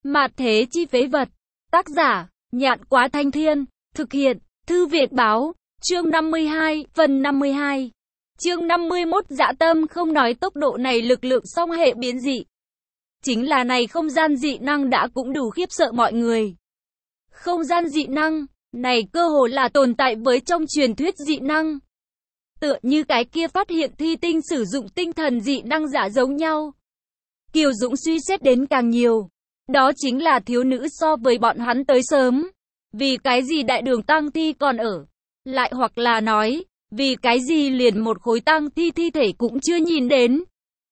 Mạt thế chi phế vật. Tác giả, Nhạn Quá Thanh Thiên. Thực hiện, Thư Việt Báo. Chương 52, phần 52. Chương 51 Dã tâm không nói tốc độ này lực lượng song hệ biến dị. Chính là này không gian dị năng đã cũng đủ khiếp sợ mọi người. Không gian dị năng, này cơ hồ là tồn tại với trong truyền thuyết dị năng. Tựa như cái kia phát hiện thi tinh sử dụng tinh thần dị năng giả giống nhau. Kiều Dũng suy xét đến càng nhiều. Đó chính là thiếu nữ so với bọn hắn tới sớm. Vì cái gì đại đường tang thi còn ở? Lại hoặc là nói, vì cái gì liền một khối tang thi thi thể cũng chưa nhìn đến?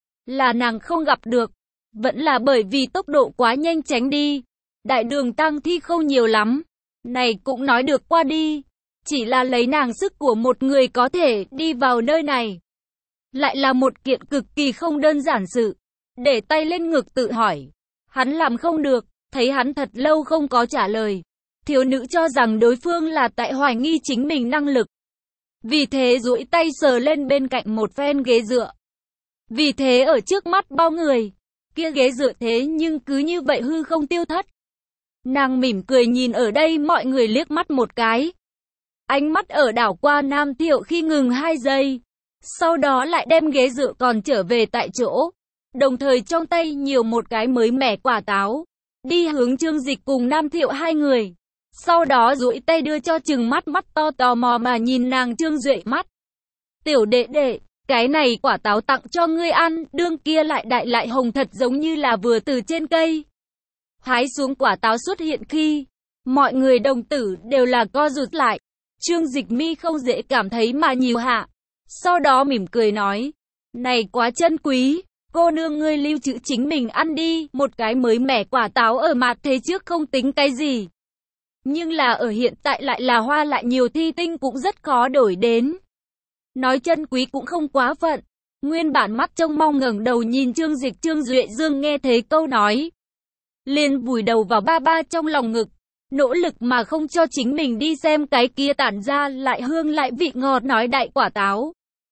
Là nàng không gặp được. Vẫn là bởi vì tốc độ quá nhanh tránh đi. Đại đường tang thi không nhiều lắm. Này cũng nói được qua đi. Chỉ là lấy nàng sức của một người có thể đi vào nơi này. Lại là một kiện cực kỳ không đơn giản sự. Để tay lên ngực tự hỏi. Hắn làm không được, thấy hắn thật lâu không có trả lời. Thiếu nữ cho rằng đối phương là tại hoài nghi chính mình năng lực. Vì thế duỗi tay sờ lên bên cạnh một phen ghế dựa. Vì thế ở trước mắt bao người, kia ghế dựa thế nhưng cứ như vậy hư không tiêu thất. Nàng mỉm cười nhìn ở đây mọi người liếc mắt một cái. Ánh mắt ở đảo qua Nam Thiệu khi ngừng 2 giây. Sau đó lại đem ghế dựa còn trở về tại chỗ. Đồng thời trong tay nhiều một cái mới mẻ quả táo. Đi hướng Trương Dịch cùng Nam Thiệu hai người. Sau đó duỗi tay đưa cho chừng mắt to tò mò mà nhìn nàng Trương Duệ mắt. Tiểu đệ đệ, cái này quả táo tặng cho ngươi ăn, đương kia lại đại lại hồng thật giống như là vừa từ trên cây. Hái xuống quả táo xuất hiện khi, mọi người đồng tử đều là co rụt lại. Trương Dịch mi không dễ cảm thấy mà nhiều hạ. Sau đó mỉm cười nói, này quá chân quý, cô nương ngươi lưu trữ chính mình ăn đi, một cái mới mẻ quả táo ở mặt thế trước không tính cái gì. Nhưng là ở hiện tại lại là hoa lại nhiều thi tinh cũng rất khó đổi đến. Nói chân quý cũng không quá phận. Nguyên bản mắt trông mong ngẩng đầu nhìn Trương Dịch Trương Duệ Dương nghe thấy câu nói. Liền vùi đầu vào ba trong lòng ngực. Nỗ lực mà không cho chính mình đi xem cái kia tản ra lại hương lại vị ngọt nói đại quả táo.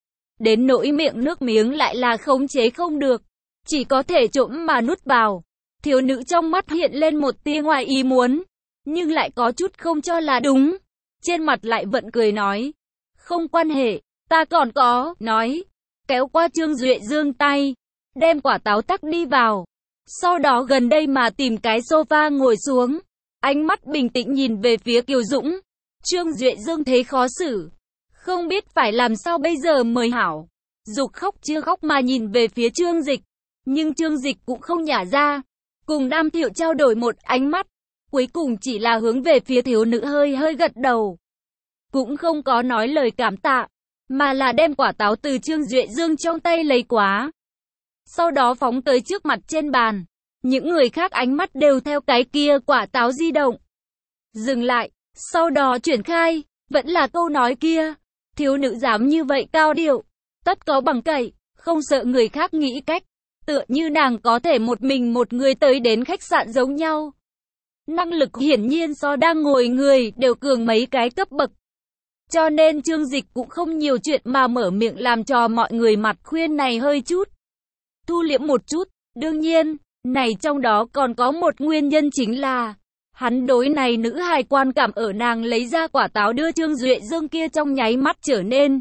Đến nỗi miệng nước miếng lại là khống chế không được. Chỉ có thể trộm mà nuốt vào. Thiếu nữ trong mắt hiện lên một tia ngoài ý muốn. Nhưng lại có chút không cho là đúng. Trên mặt lại vẫn cười nói. Không quan hệ, ta còn có, nói. Kéo qua Trương Duệ Dương tay. Đem quả táo tắc đi vào. Sau đó gần đây mà tìm cái sofa ngồi xuống. Ánh mắt bình tĩnh nhìn về phía Kiều Dũng. Trương Duệ Dương thấy khó xử. Không biết phải làm sao bây giờ mới hảo. Dục khóc chưa khóc mà nhìn về phía Trương Dịch. Nhưng Trương Dịch cũng không nhả ra. Cùng Nam Thiệu trao đổi một ánh mắt. Cuối cùng chỉ là hướng về phía thiếu nữ hơi gật đầu. Cũng không có nói lời cảm tạ. Mà là đem quả táo từ Trương Duệ Dương trong tay lấy quá. Sau đó phóng tới trước mặt trên bàn. Những người khác ánh mắt đều theo cái kia quả táo di động. Dừng lại. Sau đó chuyển khai. Vẫn là câu nói kia. Thiếu nữ dám như vậy cao điệu. Tất có bằng cậy. Không sợ người khác nghĩ cách. Tựa như nàng có thể một mình một người tới đến khách sạn giống nhau. Năng lực hiển nhiên so đang ngồi người đều cường mấy cái cấp bậc. Cho nên Trương Dịch cũng không nhiều chuyện mà mở miệng làm cho mọi người mặt khuyên này hơi chút. Thu liễm một chút, đương nhiên, này trong đó còn có một nguyên nhân chính là hắn đối này nữ hài quan cảm ở nàng lấy ra quả táo đưa Trương Duệ Dương kia trong nháy mắt trở nên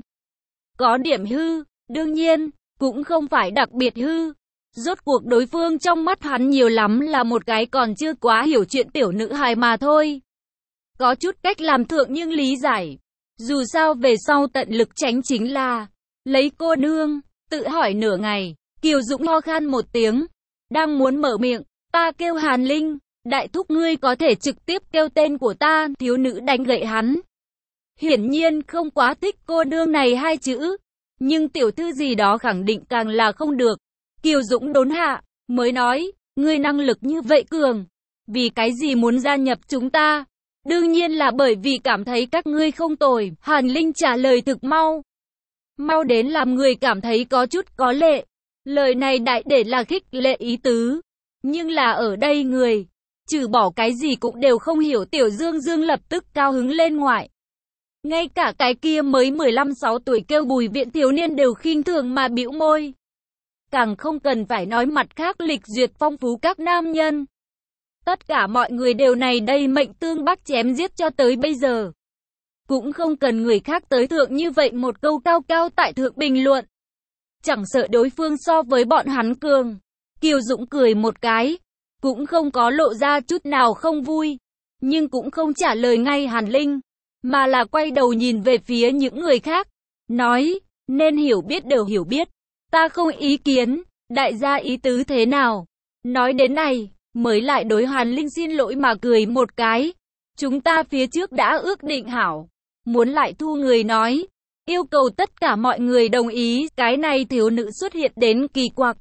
có điểm hư, đương nhiên, cũng không phải đặc biệt hư. Rốt cuộc đối phương trong mắt hắn nhiều lắm là một cái còn chưa quá hiểu chuyện tiểu nữ hài mà thôi. Có chút cách làm thượng nhưng lý giải. Dù sao về sau tận lực tránh chính là lấy cô nương, tự hỏi nửa ngày. Kiều Dũng ho khan một tiếng. Đang muốn mở miệng, ta kêu Hàn Linh. Đại thúc ngươi có thể trực tiếp kêu tên của ta. Thiếu nữ đánh gậy hắn. Hiển nhiên không quá thích cô nương này hai chữ. Nhưng tiểu thư gì đó khẳng định càng là không được. Kiều Dũng đốn hạ, mới nói, ngươi năng lực như vậy cường. Vì cái gì muốn gia nhập chúng ta? Đương nhiên là bởi vì cảm thấy các ngươi không tồi. Hàn Linh trả lời thực mau. Mau đến làm người cảm thấy có chút có lệ. Lời này đại để là khích lệ ý tứ. Nhưng là ở đây người, trừ bỏ cái gì cũng đều không hiểu. Tiểu Dương Dương lập tức cao hứng lên ngoại. Ngay cả cái kia mới 15-16 tuổi kêu Bùi Viện thiếu niên đều khinh thường mà bĩu môi. Càng không cần phải nói mặt khác lịch duyệt phong phú các nam nhân. Tất cả mọi người đều này đây mệnh tương bác chém giết cho tới bây giờ. Cũng không cần người khác tới thượng như vậy một câu cao cao tại thượng bình luận. Chẳng sợ đối phương so với bọn hắn cường. Kiều Dũng cười một cái, cũng không có lộ ra chút nào không vui, nhưng cũng không trả lời ngay Hàn Linh, mà là quay đầu nhìn về phía những người khác, nói, nên hiểu biết đều hiểu biết, ta không ý kiến, đại gia ý tứ thế nào. Nói đến này, mới lại đối Hàn Linh xin lỗi mà cười một cái, chúng ta phía trước đã ước định hảo, muốn lại thu người nói, yêu cầu tất cả mọi người đồng ý, cái này thiếu nữ xuất hiện đến kỳ quặc.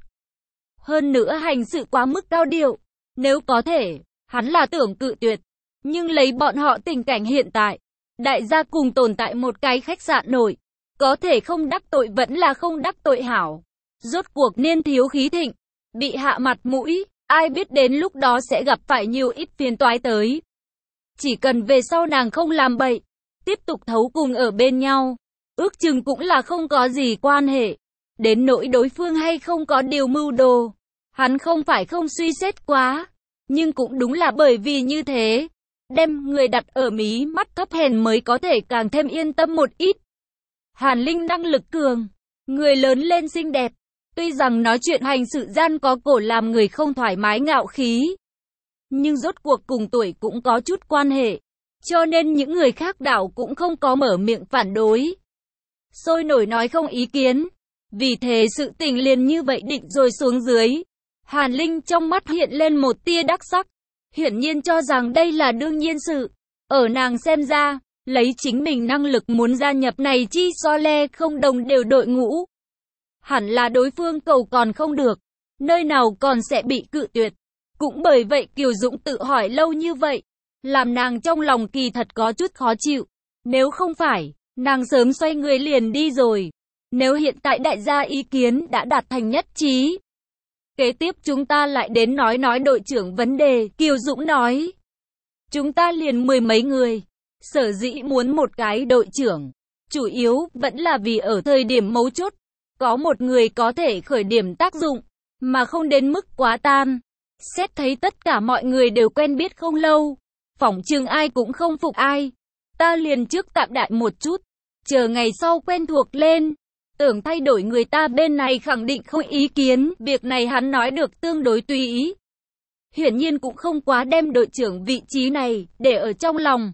Hơn nữa hành sự quá mức cao điệu, nếu có thể, hắn là tưởng cự tuyệt, nhưng lấy bọn họ tình cảnh hiện tại, đại gia cùng tồn tại một cái khách sạn nổi, có thể không đắc tội vẫn là không đắc tội hảo. Rốt cuộc niên thiếu khí thịnh, bị hạ mặt mũi, ai biết đến lúc đó sẽ gặp phải nhiều ít phiền toái tới. Chỉ cần về sau nàng không làm bậy, tiếp tục thấu cùng ở bên nhau, ước chừng cũng là không có gì quan hệ. Đến nỗi đối phương hay không có điều mưu đồ, hắn không phải không suy xét quá, nhưng cũng đúng là bởi vì như thế, đem người đặt ở mí mắt thấp hèn mới có thể càng thêm yên tâm một ít. Hàn Linh năng lực cường, người lớn lên xinh đẹp, tuy rằng nói chuyện hành sự gian có cổ làm người không thoải mái ngạo khí, nhưng rốt cuộc cùng tuổi cũng có chút quan hệ, cho nên những người khác đảo cũng không có mở miệng phản đối. Sôi nổi nói không ý kiến, vì thế sự tình liền như vậy định rồi xuống dưới. Hàn Linh trong mắt hiện lên một tia đắc sắc, hiển nhiên cho rằng đây là đương nhiên sự. Ở nàng xem ra, lấy chính mình năng lực muốn gia nhập này chi so le không đồng đều đội ngũ. Hẳn là đối phương cầu còn không được, nơi nào còn sẽ bị cự tuyệt. Cũng bởi vậy Kiều Dũng tự hỏi lâu như vậy, làm nàng trong lòng kỳ thật có chút khó chịu. Nếu không phải, nàng sớm xoay người liền đi rồi. Nếu hiện tại đại gia ý kiến đã đạt thành nhất trí. Kế tiếp chúng ta lại đến nói đội trưởng vấn đề, Kiều Dũng nói. Chúng ta liền mười mấy người, sở dĩ muốn một cái đội trưởng, chủ yếu vẫn là vì ở thời điểm mấu chốt, có một người có thể khởi điểm tác dụng, mà không đến mức quá tan. Xét thấy tất cả mọi người đều quen biết không lâu, phỏng chừng ai cũng không phục ai. Ta liền trước tạm đại một chút, chờ ngày sau quen thuộc lên. Tưởng thay đổi người ta bên này khẳng định không ý kiến, việc này hắn nói được tương đối tùy ý. Hiển nhiên cũng không quá đem đội trưởng vị trí này để ở trong lòng.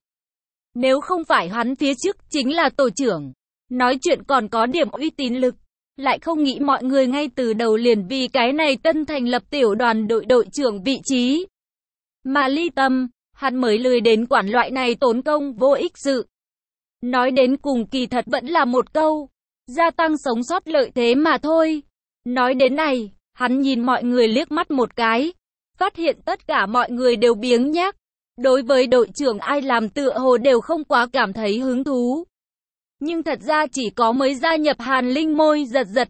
Nếu không phải hắn phía trước chính là tổ trưởng, nói chuyện còn có điểm uy tín lực, lại không nghĩ mọi người ngay từ đầu liền vì cái này tân thành lập tiểu đoàn đội trưởng vị trí. Mà ly tâm, hắn mới lười đến quản loại này tốn công vô ích sự. Nói đến cùng kỳ thật vẫn là một câu, gia tăng sống sót lợi thế mà thôi. Nói đến này, hắn nhìn mọi người liếc mắt một cái, phát hiện tất cả mọi người đều biếng nhác. Đối với đội trưởng ai làm tựa hồ đều không quá cảm thấy hứng thú. Nhưng thật ra chỉ có mới gia nhập Hàn Linh môi giật giật,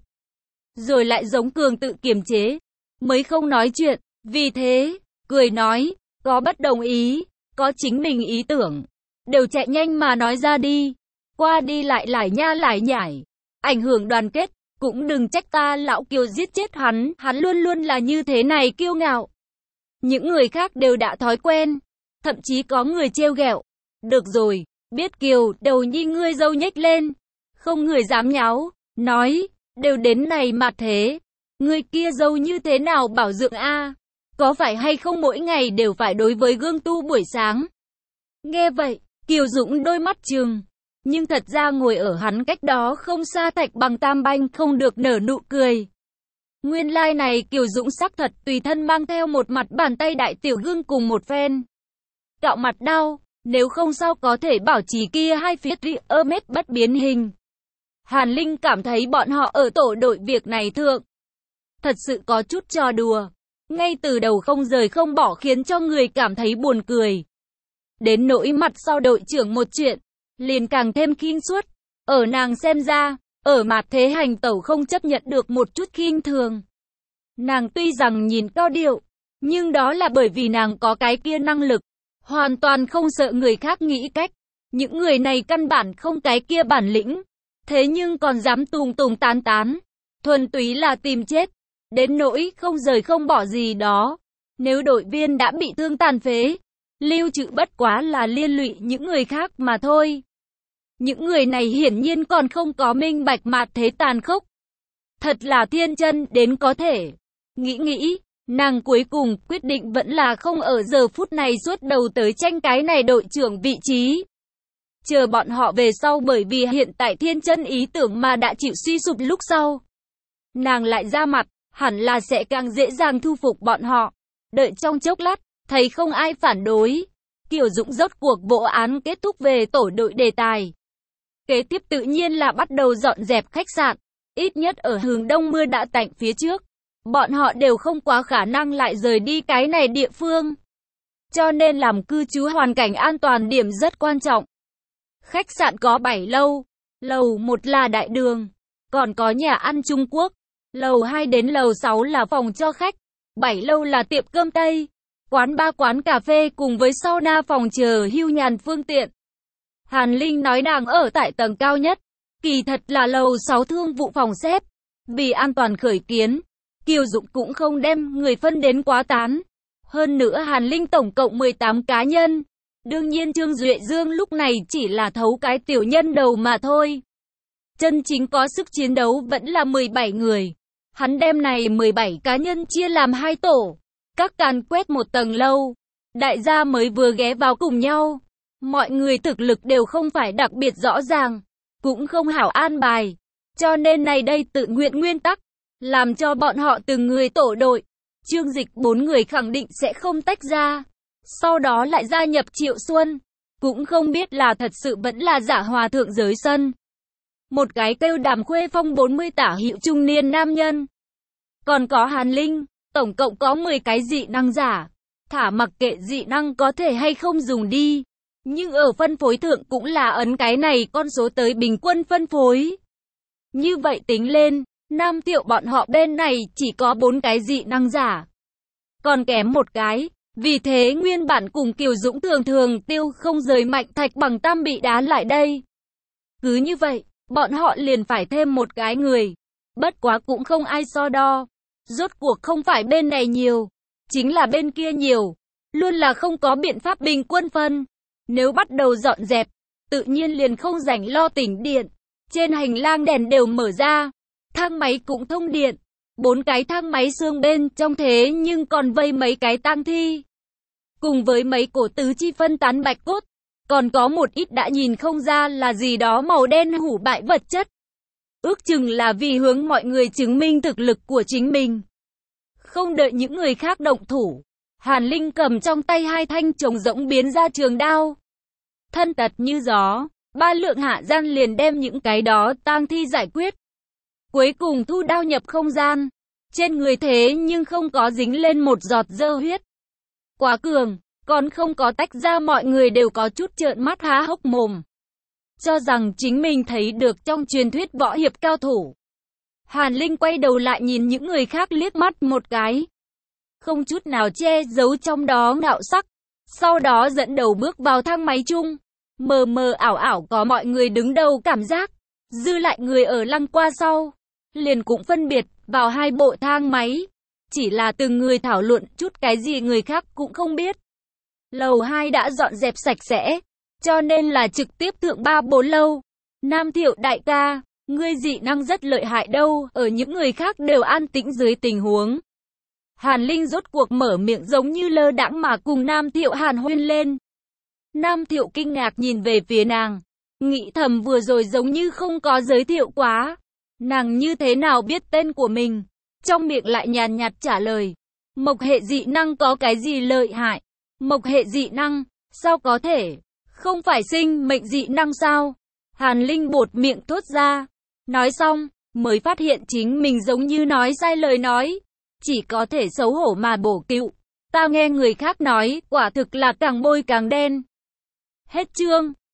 rồi lại giống cường tự kiềm chế, mới không nói chuyện. Vì thế, cười nói, có bất đồng ý, có chính mình ý tưởng, đều chạy nhanh mà nói ra đi. Qua đi lại lải nha lải nhải, ảnh hưởng đoàn kết, cũng đừng trách ta lão Kiều giết chết hắn luôn luôn là như thế này kiêu ngạo. Những người khác đều đã thói quen, thậm chí có người trêu ghẹo. Được rồi, biết Kiều, đầu nhi ngươi dâu nhếch lên, không người dám nháo, nói, đều đến này mà thế, ngươi kia dâu như thế nào bảo dưỡng a? Có phải hay không mỗi ngày đều phải đối với gương tu buổi sáng? Nghe vậy, Kiều Dũng đôi mắt trừng, nhưng thật ra ngồi ở hắn cách đó không xa Thạch Bằng Tam Banh không được nở nụ cười. Nguyên lai này Kiều Dũng sắc thật tùy thân mang theo một mặt bàn tay đại tiểu gương cùng một phen cạo mặt đao, nếu không sao có thể bảo trì kia hai phía Hermes bất biến hình. Hàn Linh cảm thấy bọn họ ở tổ đội việc này thượng thật sự có chút trò đùa, ngay từ đầu không rời không bỏ khiến cho người cảm thấy buồn cười. Đến nỗi mặt sau đội trưởng một chuyện, liền càng thêm khinh suất. Ở nàng xem ra, ở mặt thế hành tẩu không chấp nhận được một chút khinh thường. Nàng tuy rằng nhìn cao điệu, nhưng đó là bởi vì nàng có cái kia năng lực, hoàn toàn không sợ người khác nghĩ cách. Những người này căn bản không cái kia bản lĩnh, thế nhưng còn dám tùng tán tán, thuần túy là tìm chết. Đến nỗi không rời không bỏ gì đó, Nếu đội viên đã bị thương tàn phế, lưu trữ bất quá là liên lụy những người khác mà thôi. Những người này hiển nhiên còn không có minh bạch mạt thế tàn khốc. Thật là thiên chân đến có thể. Nghĩ, nàng cuối cùng quyết định vẫn là không ở giờ phút này suốt đầu tới tranh cái này đội trưởng vị trí. Chờ bọn họ về sau, bởi vì hiện tại thiên chân ý tưởng mà đã chịu suy sụp lúc sau. Nàng lại ra mặt, hẳn là sẽ càng dễ dàng thu phục bọn họ. Đợi trong chốc lát, thấy không ai phản đối. Kiều Dũng rốt cuộc vụ án kết thúc về tổ đội đề tài. Kế tiếp tự nhiên là bắt đầu dọn dẹp khách sạn. Ít nhất ở hướng đông mưa đã tạnh phía trước. Bọn họ đều không quá khả năng lại rời đi cái này địa phương. Cho nên làm cư trú hoàn cảnh an toàn điểm rất quan trọng. Khách sạn có 7 lầu. Lầu 1 là đại đường. Còn có nhà ăn Trung Quốc. Lầu 2 đến lầu 6 là phòng cho khách. 7 lầu là tiệm cơm Tây, quán bar, quán cà phê cùng với sauna, phòng chờ hưu nhàn phương tiện. Hàn Linh nói nàng ở tại tầng cao nhất. Kỳ thật là lầu 6 thương vụ phòng xếp. Vì an toàn khởi kiến, Kiều Dũng cũng không đem người phân đến quá tán. Hơn nữa Hàn Linh tổng cộng 18 cá nhân. Đương nhiên Trương Duệ Dương lúc này chỉ là thấu cái tiểu nhân đầu mà thôi. Chân chính có sức chiến đấu vẫn là 17 người. Hắn đem này 17 cá nhân chia làm 2 tổ. Các càn quét một tầng lâu. Đại gia mới vừa ghé vào cùng nhau. Mọi người thực lực đều không phải đặc biệt rõ ràng. Cũng không hảo an bài. Cho nên này đây tự nguyện nguyên tắc. Làm cho bọn họ từng người tổ đội. Trương Dịch 4 người khẳng định sẽ không tách ra. Sau đó lại gia nhập Triệu Xuân. Cũng không biết là thật sự vẫn là giả hòa thượng giới sân. Một cái kêu Đàm Khuê Phong 40 tả hữu trung niên nam nhân. Còn có Hàn Linh, tổng cộng có 10 cái dị năng giả. Thả mặc kệ dị năng có thể hay không dùng đi. Nhưng ở phân phối thượng cũng là ấn cái này con số tới bình quân phân phối. Như vậy tính lên, Nam Thiệu bọn họ bên này chỉ có 4 cái dị năng giả. Còn kém một cái. Vì thế nguyên bản cùng Kiều Dũng thường tiêu không rời Mạnh Thạch bằng Tam bị đá lại đây. Cứ như vậy, bọn họ liền phải thêm một cái người. Bất quá cũng không ai so đo. Rốt cuộc không phải bên này nhiều, chính là bên kia nhiều. Luôn là không có biện pháp bình quân phân. Nếu bắt đầu dọn dẹp, tự nhiên liền không rảnh lo tỉnh điện. Trên hành lang đèn đều mở ra. Thang máy cũng thông điện. 4 cái thang máy xương bên trong thế nhưng còn vây mấy cái tang thi. Cùng với mấy cổ tứ chi phân tán bạch cốt. Còn có một ít đã nhìn không ra là gì đó màu đen hủ bại vật chất. Ước chừng là vì hướng mọi người chứng minh thực lực của chính mình. Không đợi những người khác động thủ, Hàn Linh cầm trong tay 2 thanh trống rỗng biến ra trường đao. Thân tật như gió, 3 lượng hạ gian liền đem những cái đó tang thi giải quyết. Cuối cùng thu đao nhập không gian. Trên người thế nhưng không có dính lên một giọt dơ huyết. Quá cường, còn không có tách ra, mọi người đều có chút trợn mắt há hốc mồm. Cho rằng chính mình thấy được trong truyền thuyết võ hiệp cao thủ. Hàn Linh quay đầu lại nhìn những người khác liếc mắt một cái. Không chút nào che giấu trong đó ngạo sắc. Sau đó dẫn đầu bước vào thang máy chung. Mờ mờ ảo ảo có mọi người đứng đầu cảm giác. Dư lại người ở lăng qua sau. Liền cũng phân biệt vào 2 bộ thang máy. Chỉ là từng người thảo luận chút cái gì người khác cũng không biết. Lầu 2 đã dọn dẹp sạch sẽ. Cho nên là trực tiếp thượng 3-4 lâu. Nam Thiệu đại ca, ngươi dị năng rất lợi hại đâu. Ở những người khác đều an tĩnh dưới tình huống. Hàn Linh rốt cuộc mở miệng giống như lơ đãng mà cùng Nam Thiệu hàn huyên lên. Nam Thiệu kinh ngạc nhìn về phía nàng. Nghĩ thầm vừa rồi giống như không có giới thiệu quá. Nàng như thế nào biết tên của mình? Trong miệng lại nhàn nhạt trả lời. Mộc hệ dị năng có cái gì lợi hại? Mộc hệ dị năng, sao có thể? Không phải sinh mệnh dị năng sao? Hàn Linh buột miệng thốt ra. Nói xong, mới phát hiện chính mình giống như nói sai lời nói. Chỉ có thể xấu hổ mà bổ cựu. Ta nghe người khác nói, quả thực là càng bôi càng đen. Hết chương.